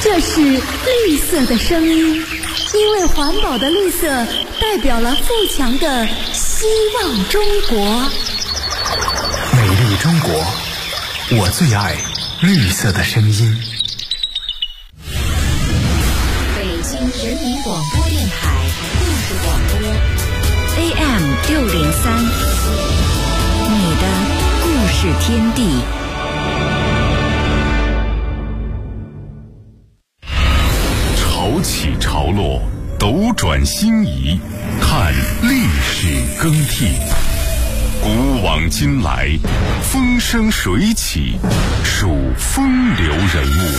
这是绿色的声音，因为环保的绿色代表了富强的希望中国。 美丽中国，我最爱绿色的声音。 北京人民广播电台故事广播 AM603，你的故事天地。 潮起潮落，斗转星移，看历史更替。古往今来，风生水起，数风流人物。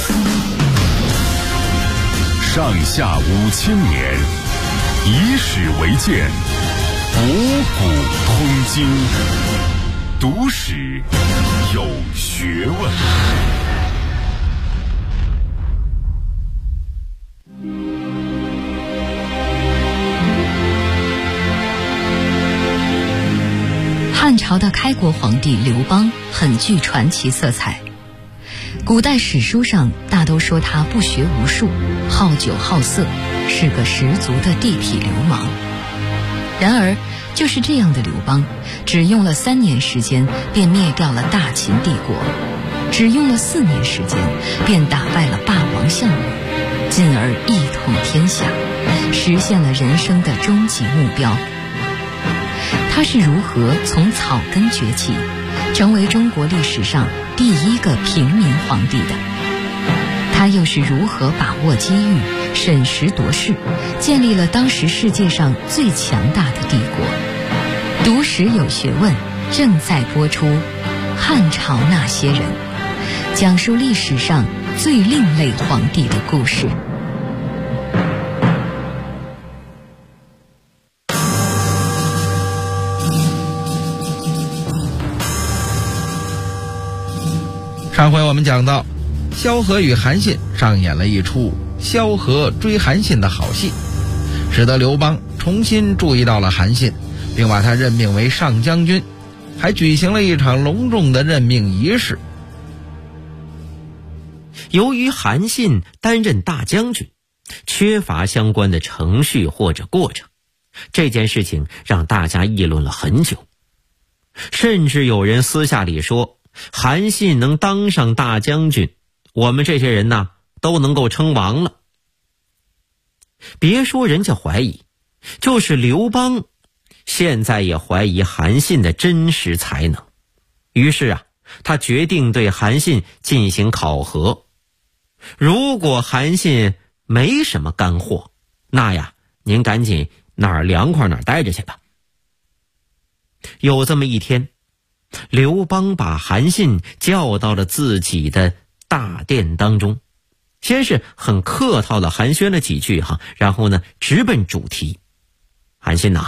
上下5000年，以史为鉴，博古通今，读史有学问。 汉朝的开国皇帝刘邦很具传奇色彩，古代史书上大都说他不学无术，好酒好色，是个十足的地痞流氓。然而就是这样的刘邦，只用了3年时间便灭掉了大秦帝国，只用了4年时间便打败了霸王项羽，进而一统天下，实现了人生的终极目标。他是如何从草根崛起，成为中国历史上第一个平民皇帝的？他又是如何把握机遇，审时度势，建立了当时世界上最强大的帝国？读史有学问，正在播出《汉朝那些人》，讲述历史上最另类皇帝的故事。 上回我们讲到，萧何与韩信上演了一出萧何追韩信的好戏，使得刘邦重新注意到了韩信，并把他任命为上将军，还举行了一场隆重的任命仪式。 由于韩信担任大将军，缺乏相关的程序或者过程，这件事情让大家议论了很久，甚至有人私下里说，韩信能当上大将军，我们这些人呢都能够称王了。别说人家怀疑，就是刘邦现在也怀疑韩信的真实才能。于是他决定对韩信进行考核。如果韩信没什么干货，那您赶紧哪儿凉快哪儿待着去吧。有这么一天，刘邦把韩信叫到了自己的大殿当中，先是很客套地寒暄了几句然后呢直奔主题。韩信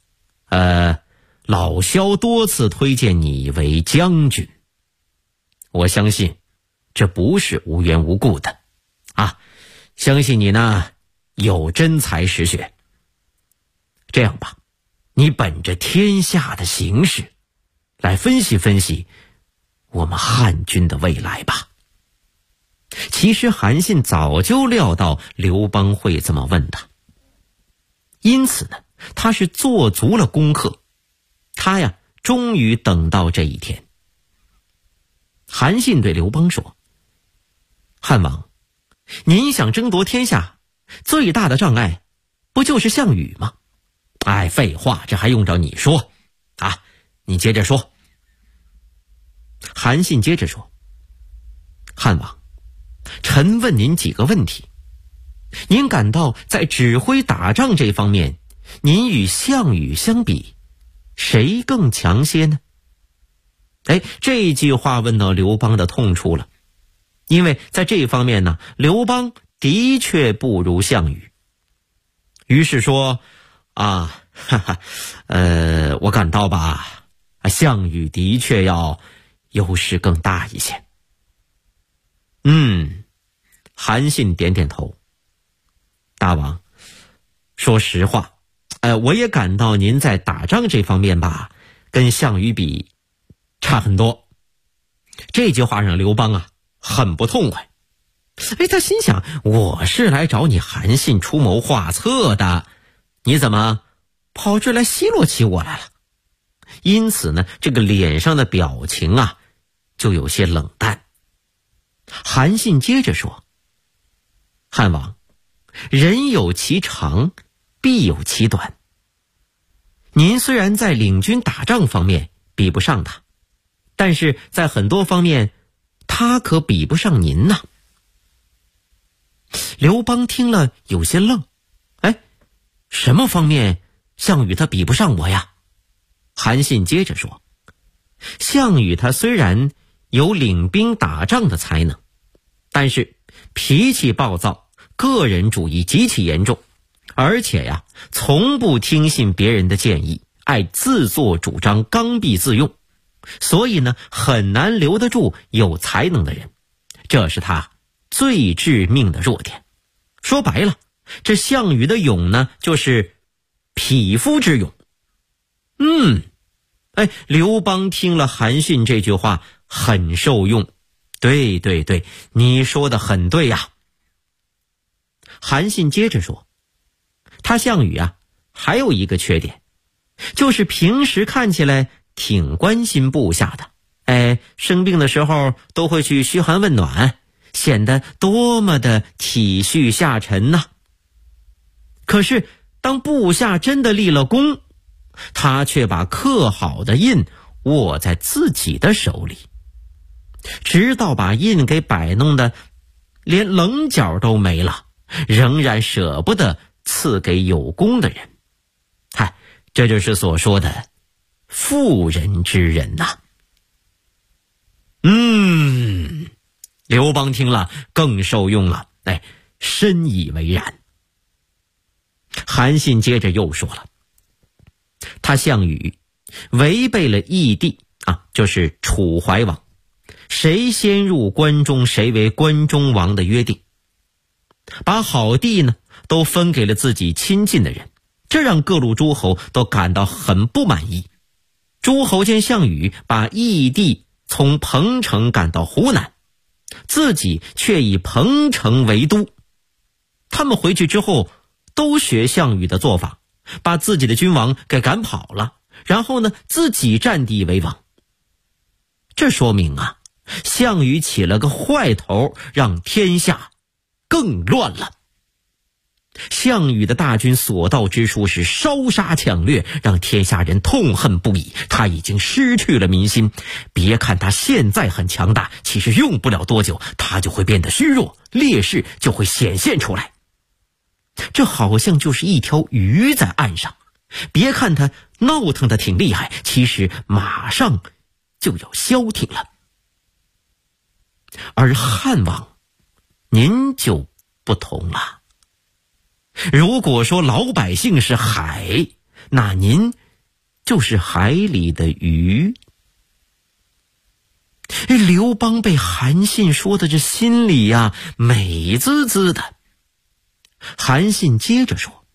老萧多次推荐你为将军，我相信这不是无缘无故的相信你呢有真才实学。这样吧，你本着天下的形势来分析分析我们汉军的未来吧。其实韩信早就料到刘邦会这么问他，因此呢他是做足了功课，他终于等到这一天。韩信对刘邦说，汉王，您想争夺天下，最大的障碍不就是项羽吗？废话，这还用着你说你接着说。韩信接着说，汉王，臣问您几个问题，您感到在指挥打仗这方面，您与项羽相比，谁更强些呢？这句话问到刘邦的痛处了，因为在这方面呢，刘邦的确不如项羽。于是说我感到吧，项羽的确要优势更大一些。韩信点点头，大王，说实话，我也感到您在打仗这方面吧，跟项羽比差很多。这句话让刘邦很不痛快。 他心想，我是来找你韩信出谋划策的，你怎么跑这来奚落起我来了？因此呢，这个脸上的表情啊就有些冷淡。韩信接着说，汉王，人有其长，必有其短。您虽然在领军打仗方面比不上他，但是在很多方面他可比不上您呐。刘邦听了有些愣，什么方面项羽他比不上我呀？韩信接着说，项羽他虽然有领兵打仗的才能，但是脾气暴躁，个人主义极其严重，而且呀，从不听信别人的建议，爱自作主张，刚愎自用，所以呢，很难留得住有才能的人，这是他最致命的弱点。说白了，这项羽的勇呢，就是匹夫之勇。刘邦听了韩信这句话很受用。对，你说的很对呀。韩信接着说，他项羽啊还有一个缺点，就是平时看起来挺关心部下的，生病的时候都会去嘘寒问暖，显得多么的体恤下臣呐。可是当部下真的立了功，他却把刻好的印握在自己的手里，直到把印给摆弄的连棱角都没了，仍然舍不得赐给有功的人。这就是所说的妇人之仁呐。刘邦听了更受用了，深以为然。韩信接着又说了，他项羽违背了义帝就是楚怀王，谁先入关中谁为关中王的约定，把好地呢都分给了自己亲近的人，这让各路诸侯都感到很不满意。诸侯见项羽把义帝从彭城赶到湖南，自己却以彭城为都，他们回去之后都学项羽的做法，把自己的君王给赶跑了，然后呢自己占地为王。这说明项羽起了个坏头，让天下更乱了。项羽的大军所到之处是烧杀抢掠，让天下人痛恨不已，他已经失去了民心。别看他现在很强大，其实用不了多久他就会变得虚弱，劣势就会显现出来。这好像就是一条鱼在岸上，别看他闹腾的挺厉害，其实马上就要消停了。而汉王您就不同了，如果说老百姓是海，那您就是海里的鱼。刘邦被韩信说的这心里美滋滋的。韩信接着说，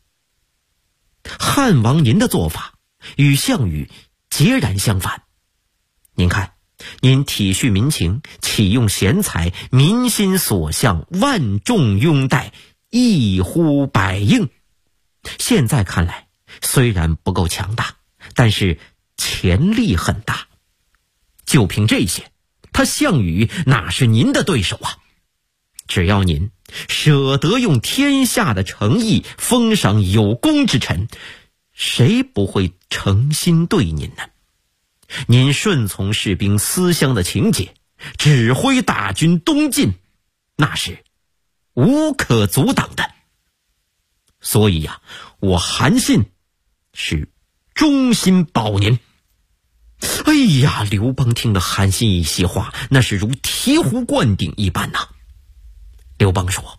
汉王您的做法与项羽截然相反。您看，您体恤民情，启用贤才，民心所向，万众拥戴，一呼百应。现在看来虽然不够强大，但是潜力很大。就凭这些，他项羽哪是您的对手啊？只要您舍得用天下的诚意封赏有功之臣，谁不会诚心对您呢？您顺从士兵思乡的情节，指挥大军东进，那是无可阻挡的。所以我韩信是忠心保您。刘邦听了韩信一席话，那是如醍醐灌顶一般呐。刘邦说，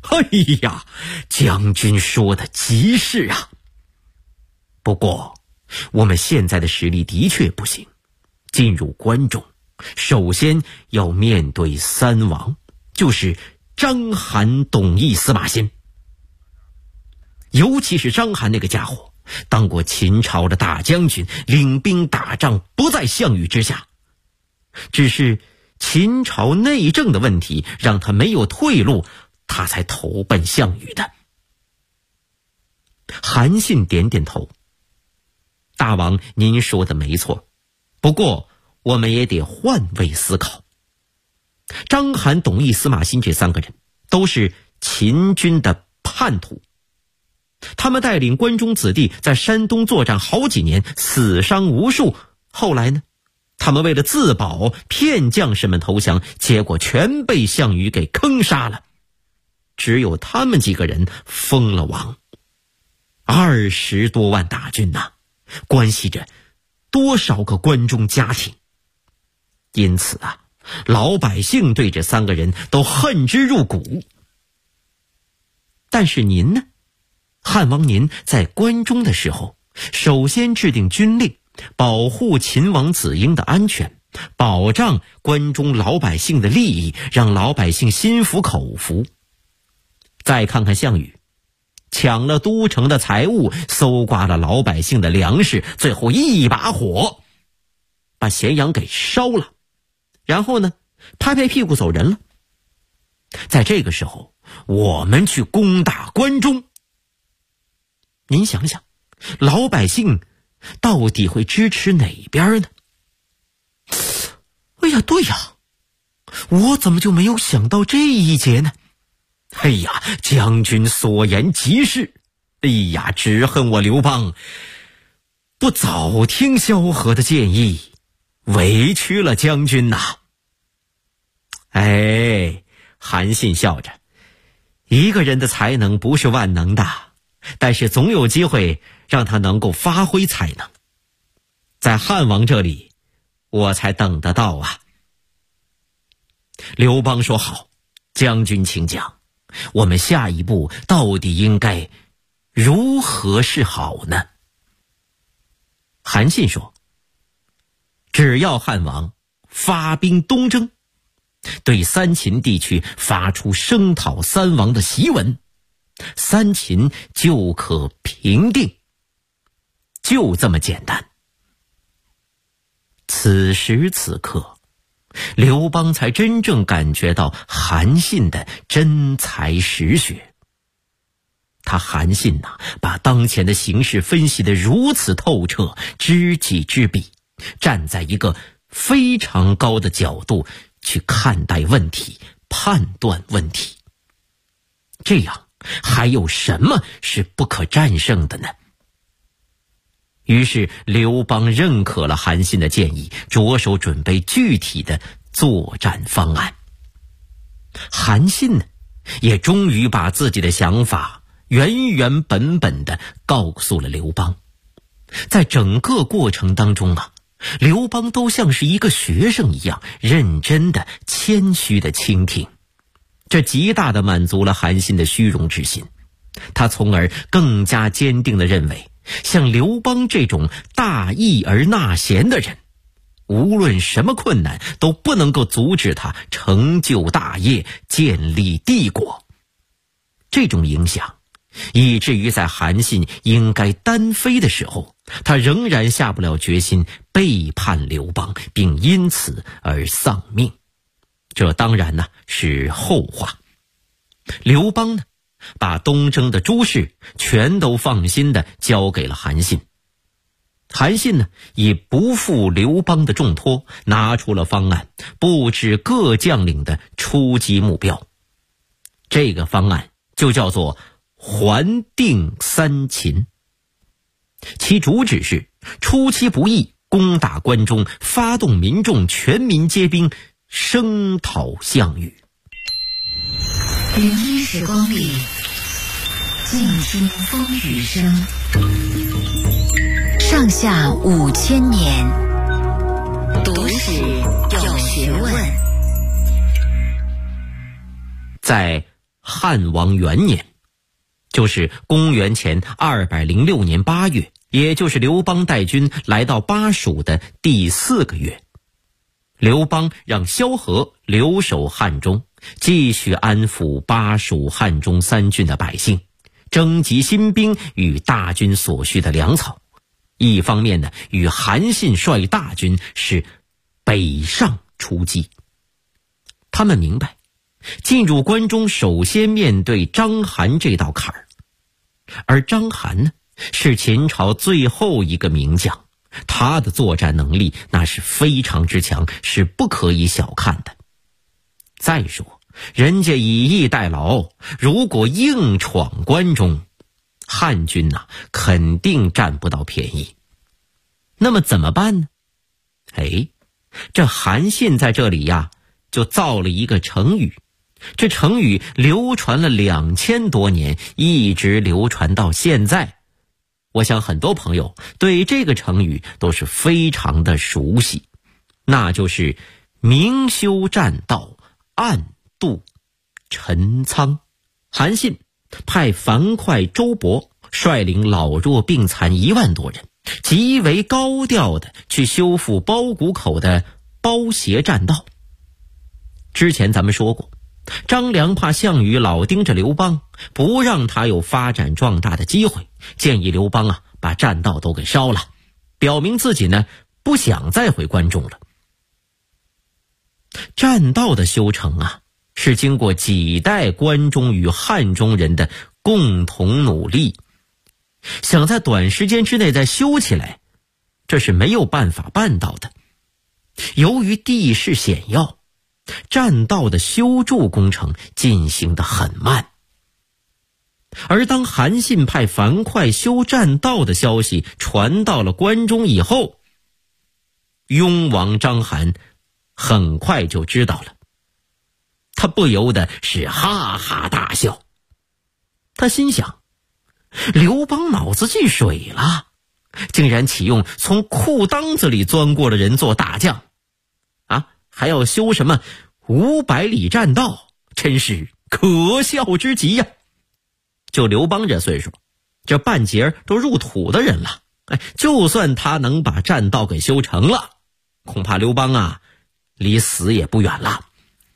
将军说的极是啊。不过我们现在的实力的确不行，进入关中首先要面对三王，就是章邯、董翳、司马欣。尤其是章邯那个家伙，当过秦朝的大将军，领兵打仗不在项羽之下，只是秦朝内政的问题让他没有退路，他才投奔项羽的。韩信点点头，大王您说的没错，不过我们也得换位思考。章邯、董翳、司马欣这3个人都是秦军的叛徒，他们带领关中子弟在山东作战好几年，死伤无数。后来呢，他们为了自保骗将士们投降，结果全被项羽给坑杀了。只有他们几个人封了王。20多万大军呐，关系着多少个关中家庭。因此啊，老百姓对这3个人都恨之入骨。但是您呢，汉王您在关中的时候，首先制定军令，保护秦王子婴的安全，保障关中老百姓的利益，让老百姓心服口服。再看看项羽，抢了都城的财物，搜刮了老百姓的粮食，最后一把火把咸阳给烧了，然后呢，拍拍屁股走人了。在这个时候，我们去攻打关中，您想想，老百姓到底会支持哪边呢？哎呀，对呀，我怎么就没有想到这一节呢？哎呀，将军所言极是。哎呀，只恨我刘邦不早听萧何的建议，委屈了将军呐。哎，韩信笑着，一个人的才能不是万能的，但是总有机会让他能够发挥才能。在汉王这里，我才等得到啊。刘邦说好，将军请讲，我们下一步到底应该如何是好呢？韩信说，只要汉王发兵东征，对三秦地区发出声讨三王的檄文，三秦就可平定，就这么简单。此时此刻，刘邦才真正感觉到韩信的真才实学。他韩信呐，把当前的形势分析得如此透彻，知己知彼，站在一个非常高的角度去看待问题，判断问题。这样还有什么是不可战胜的呢？于是刘邦认可了韩信的建议，着手准备具体的作战方案。韩信呢，也终于把自己的想法原原本本地告诉了刘邦。在整个过程当中啊，刘邦都像是一个学生一样，认真的、谦虚的倾听，这极大地满足了韩信的虚荣之心。他从而更加坚定地认为，像刘邦这种大义而纳贤的人，无论什么困难都不能够阻止他成就大业，建立帝国。这种影响以至于在韩信应该单飞的时候，他仍然下不了决心背叛刘邦，并因此而丧命。这当然呢是后话。刘邦呢，把东征的诸事全都放心地交给了韩信。韩信呢，以不负刘邦的重托，拿出了方案，布置各将领的出击目标。这个方案就叫做还定三秦，其主旨是出其不意，攻打关中，发动民众全民皆兵，声讨项羽。 聆听时光里，静听风雨声。上下5000年，读史有学问。 在汉王元年，就是公元前206年8月，也就是刘邦带军来到巴蜀的第4个月，刘邦让萧何留守汉中，继续安抚巴蜀汉中3郡的百姓，征集新兵与大军所需的粮草。一方面呢，与韩信率大军是北上出击。 他们明白，进入关中首先面对章邯这道坎儿。而章邯呢，是秦朝最后一个名将，他的作战能力那是非常之强，是不可以小看的。再说人家以逸待劳，如果硬闯关中，汉军肯定占不到便宜。那么怎么办呢？这韩信在这里就造了一个成语，这成语流传了2000多年，一直流传到现在。我想很多朋友对这个成语都是非常的熟悉，那就是明修栈道，暗度陈仓。韩信派樊哙、周勃率领老弱病残1万多人，极为高调的去修复包谷口的包斜栈道。之前咱们说过，张良怕项羽老盯着刘邦，不让他有发展壮大的机会，建议刘邦把栈道都给烧了，表明自己不想再回关中了。栈道的修成是经过几代关中与汉中人的共同努力，想在短时间之内再修起来，这是没有办法办到的。由于地势险要，栈道的修筑工程进行得很慢。而当韩信派樊哙修栈道的消息传到了关中以后，雍王章邯很快就知道了，他不由得是哈哈大笑。他心想，刘邦脑子进水了，竟然启用从裤裆子里钻过的人做大将还要修什么500里栈道，真是可笑之极呀！就刘邦这岁数，这半截都入土的人了，就算他能把栈道给修成了，恐怕刘邦离死也不远了。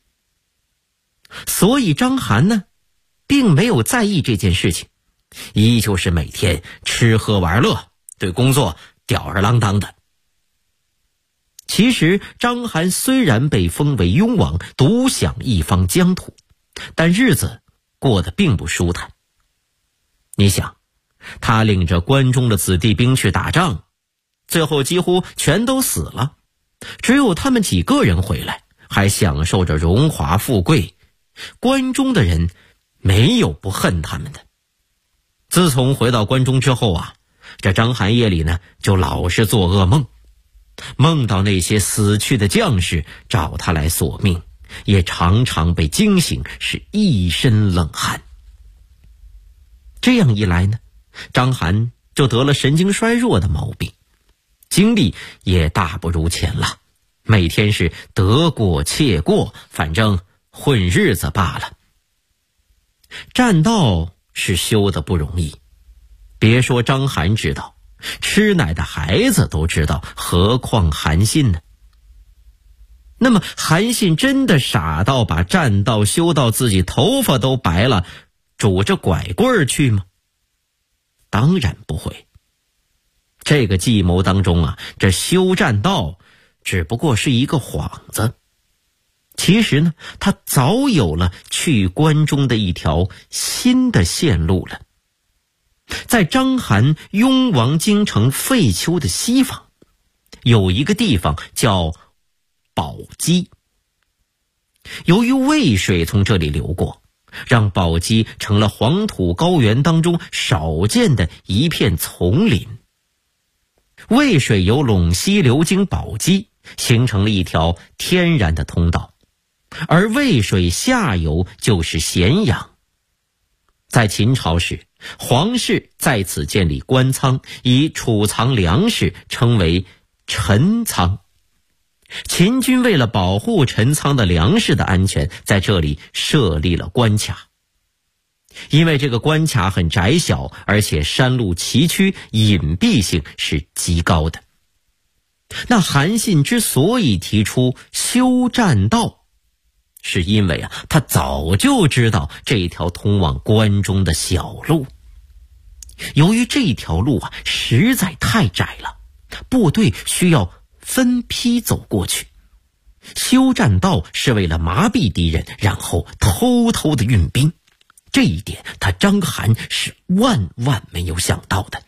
所以章邯并没有在意这件事情，依旧是每天吃喝玩乐，对工作吊儿郎当的。其实章邯虽然被封为雍王，独享一方疆土，但日子过得并不舒坦。你想，他领着关中的子弟兵去打仗，最后几乎全都死了，只有他们几个人回来，还享受着荣华富贵，关中的人没有不恨他们的。自从回到关中之后这章邯夜里就老是做噩梦，梦到那些死去的将士找他来索命，也常常被惊醒，是一身冷汗。这样一来章邯就得了神经衰弱的毛病，精力也大不如前了，每天是得过且过，反正混日子罢了。栈道是修得不容易，别说章邯知道，吃奶的孩子都知道，何况韩信呢？那么韩信真的傻到把栈道修到自己头发都白了，拄着拐棍去吗？当然不会。这个计谋当中这修栈道只不过是一个幌子。其实他早有了去关中的一条新的线路了。在章邯雍王京城废丘的西方，有一个地方叫宝鸡。由于渭水从这里流过，让宝鸡成了黄土高原当中少见的一片丛林。渭水由陇西流经宝鸡，形成了一条天然的通道，而渭水下游就是咸阳。在秦朝时，皇室在此建立官仓，以储藏粮食，称为陈仓。秦军为了保护陈仓的粮食的安全，在这里设立了关卡。因为这个关卡很窄小，而且山路崎岖，隐蔽性是极高的。那韩信之所以提出修栈道，是因为他早就知道这条通往关中的小路。由于这条路实在太窄了，部队需要分批走过去， 修栈道是为了麻痹敌人，然后偷偷的运兵。这一点他章邯是万万没有想到的。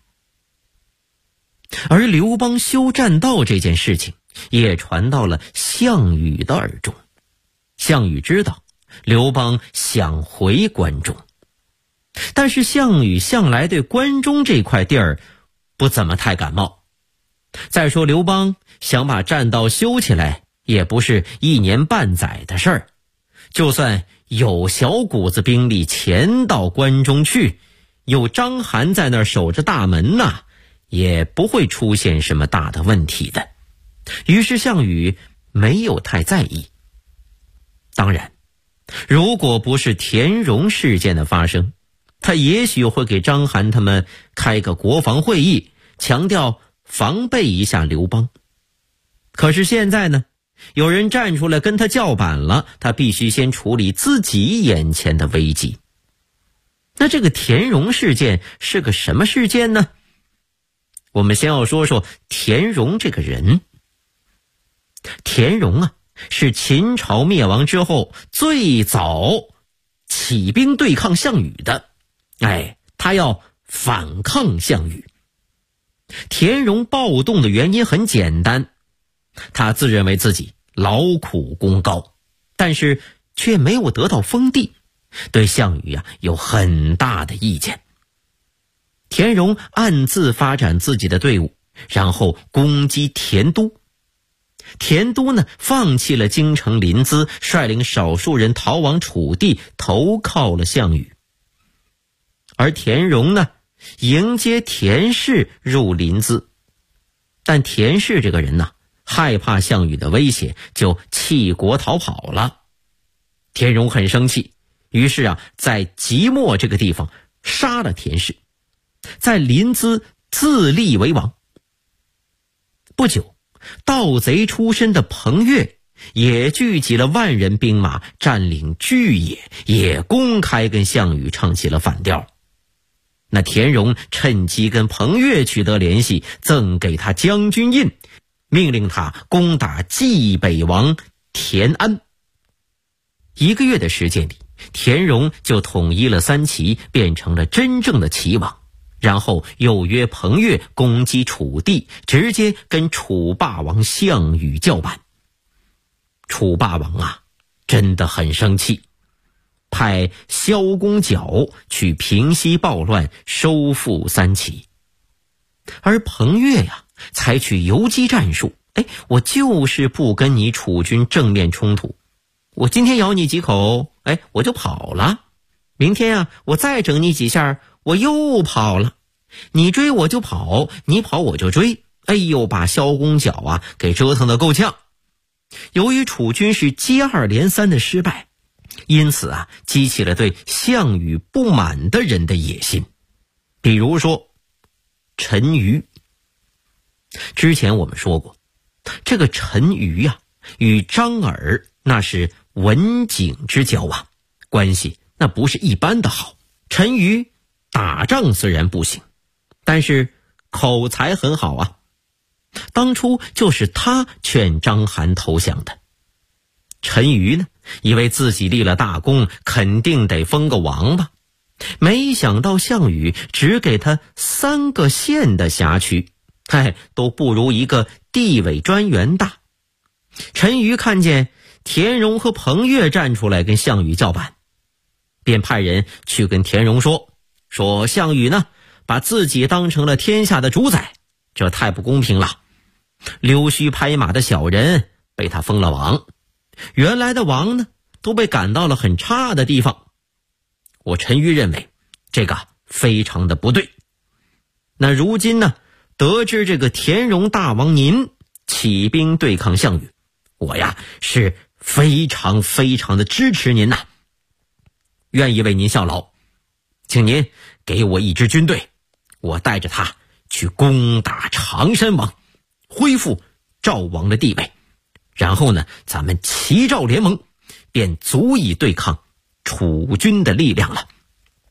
而刘邦修栈道这件事情也传到了项羽的耳中。项羽知道刘邦想回关中，但是项羽向来对关中这块地儿不怎么太感冒。再说刘邦想把栈道修起来也不是1年半载的事儿，就算有小股子兵力前到关中去，有章邯在那儿守着大门呐，也不会出现什么大的问题的。于是项羽没有太在意。当然，如果不是田荣事件的发生，他也许会给章邯他们开个国防会议，强调防备一下刘邦。可是现在呢，有人站出来跟他叫板了，他必须先处理自己眼前的危机。那这个田荣事件是个什么事件呢？我们先要说说田荣这个人。田荣啊，是秦朝灭亡之后最早起兵对抗项羽的。他要反抗项羽。田荣暴动的原因很简单，他自认为自己劳苦功高，但是却没有得到封地，对项羽有很大的意见。田荣暗自发展自己的队伍，然后攻击田都。田都呢，放弃了京城临淄，率领少数人逃往楚地，投靠了项羽。而田荣呢，迎接田氏入临淄，但田氏这个人呢，害怕项羽的威胁，就弃国逃跑了。田荣很生气，于是在即墨这个地方杀了田氏，在临淄自立为王。不久，盗贼出身的彭越也聚集了万人兵马，占领巨野，也公开跟项羽唱起了反调。那田荣趁机跟彭越取得联系，赠给他将军印，命令他攻打冀北王田安。1个月的时间里，田荣就统一了3齐，变成了真正的齐王。然后又约彭越攻击楚地，直接跟楚霸王项羽叫板。楚霸王真的很生气，派萧公角去平息暴乱，收复3齐。而彭越采取游击战术，我就是不跟你楚军正面冲突，我今天咬你几口，我就跑了。明天我再整你几下，我又跑了。你追我就跑，你跑我就追。把萧公角给折腾得够呛。由于楚军是接二连三的失败，因此激起了对项羽不满的人的野心。比如说陈馀。之前我们说过，这个陈馀与张耳那是文景之交关系那不是一般的好。陈馀打仗虽然不行，但是口才很好当初就是他劝章邯投降的。陈馀呢，以为自己立了大功，肯定得封个王吧，没想到项羽只给他3个县的辖区，都不如一个地委专员大。陈馀看见田荣和彭越站出来跟项羽叫板，便派人去跟田荣说项羽呢，把自己当成了天下的主宰，这太不公平了。溜须拍马的小人被他封了王，原来的王呢，都被赶到了很差的地方。我陈馀认为这个非常的不对。那如今呢，得知这个田荣大王您起兵对抗项羽，我是非常非常的支持您愿意为您效劳，请您给我一支军队，我带着他去攻打常山王，恢复赵王的地位，然后呢，咱们齐赵联盟，便足以对抗楚军的力量了。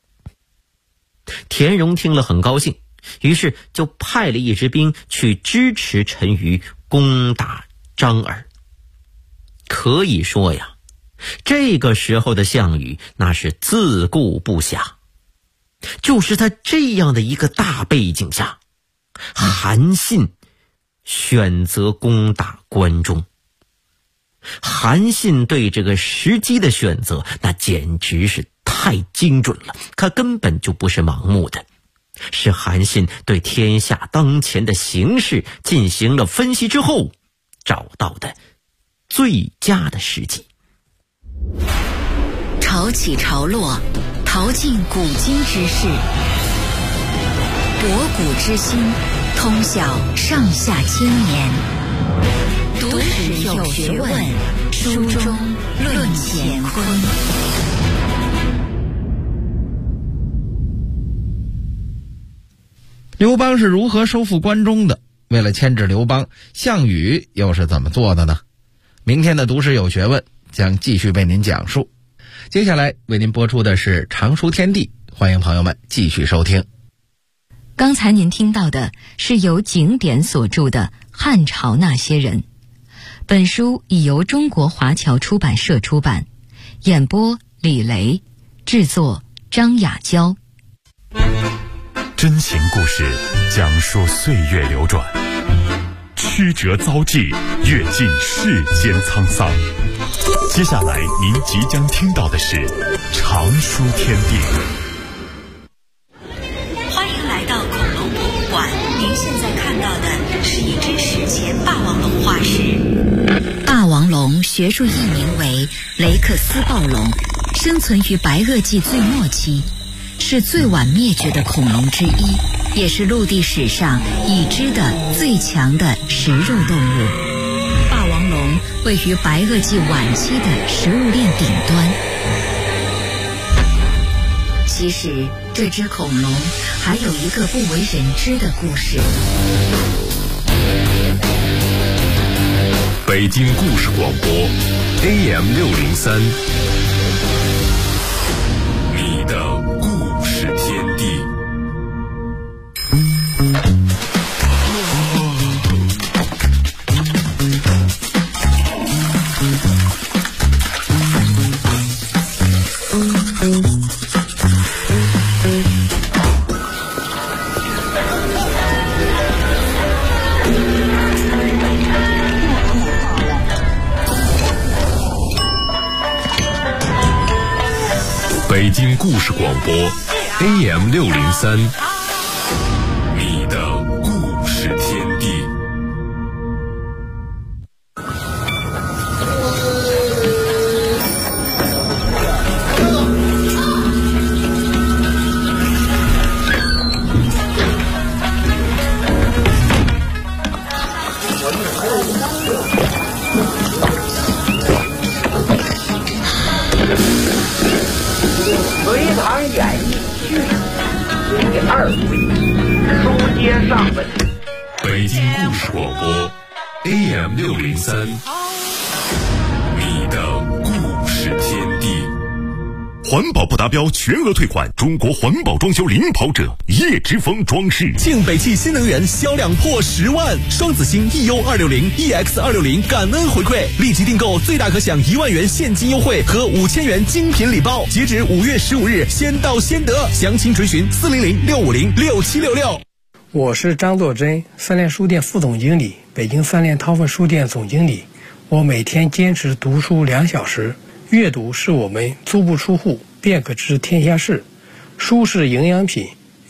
田荣听了很高兴，于是就派了一支兵去支持陈馀攻打张耳。 可以说呀，这个时候的项羽那是自顾不暇。就是在这样的一个大背景下，韩信选择攻打关中。韩信对这个时机的选择，那简直是太精准了，他根本就不是盲目的，是韩信对天下当前的形势进行了分析之后找到的最佳的时机。 潮起潮落，淘尽古今之事，博古之心，通晓上下千年。读史有学问，书中论乾坤。 刘邦是如何收复关中的？为了牵制刘邦，项羽又是怎么做的呢？明天的读史有学问将继续为您讲述。接下来为您播出的是常书天地，欢迎朋友们继续收听。 刚才您听到的是由景典所著的《汉朝那些人》，本书已由中国华侨出版社出版，演播李雷，制作张雅娇。 真情故事讲述岁月流转，曲折遭际，阅尽世间沧桑。接下来您即将听到的是常书天地。 欢迎来到恐龙博物馆，您现在看到的是一只史前霸王龙化石。霸王龙学术译名为雷克斯暴龙，生存于白垩纪最末期，是最晚灭绝的恐龙之一，也是陆地史上已知的最强的食肉动物。霸王龙位于白垩纪晚期的食物链顶端。其实这只恐龙还有一个不为人知的故事。 北京故事广播 AM603， 你的故事天地。北京故事广播 AM603， 你的故事天地。 隋唐演义第2回，书接上文。 北京故事广播 AM603， 你的故事天地。环保不达标全额退款，中国环保装修领跑者叶之峰装饰。 庆北汽新能源销量破10万，双子星 EU260 EX260 感恩回馈，立即订购最大可享1万元现金优惠和5000元精品礼包，截止5月15日，先到先得，详情垂询400-650-6766。 我是张作珍，三联书店副总经理，北京三联韬奋书店总经理。我每天坚持读书2小时。阅读是我们足不出户便可知天下事，书是营养品，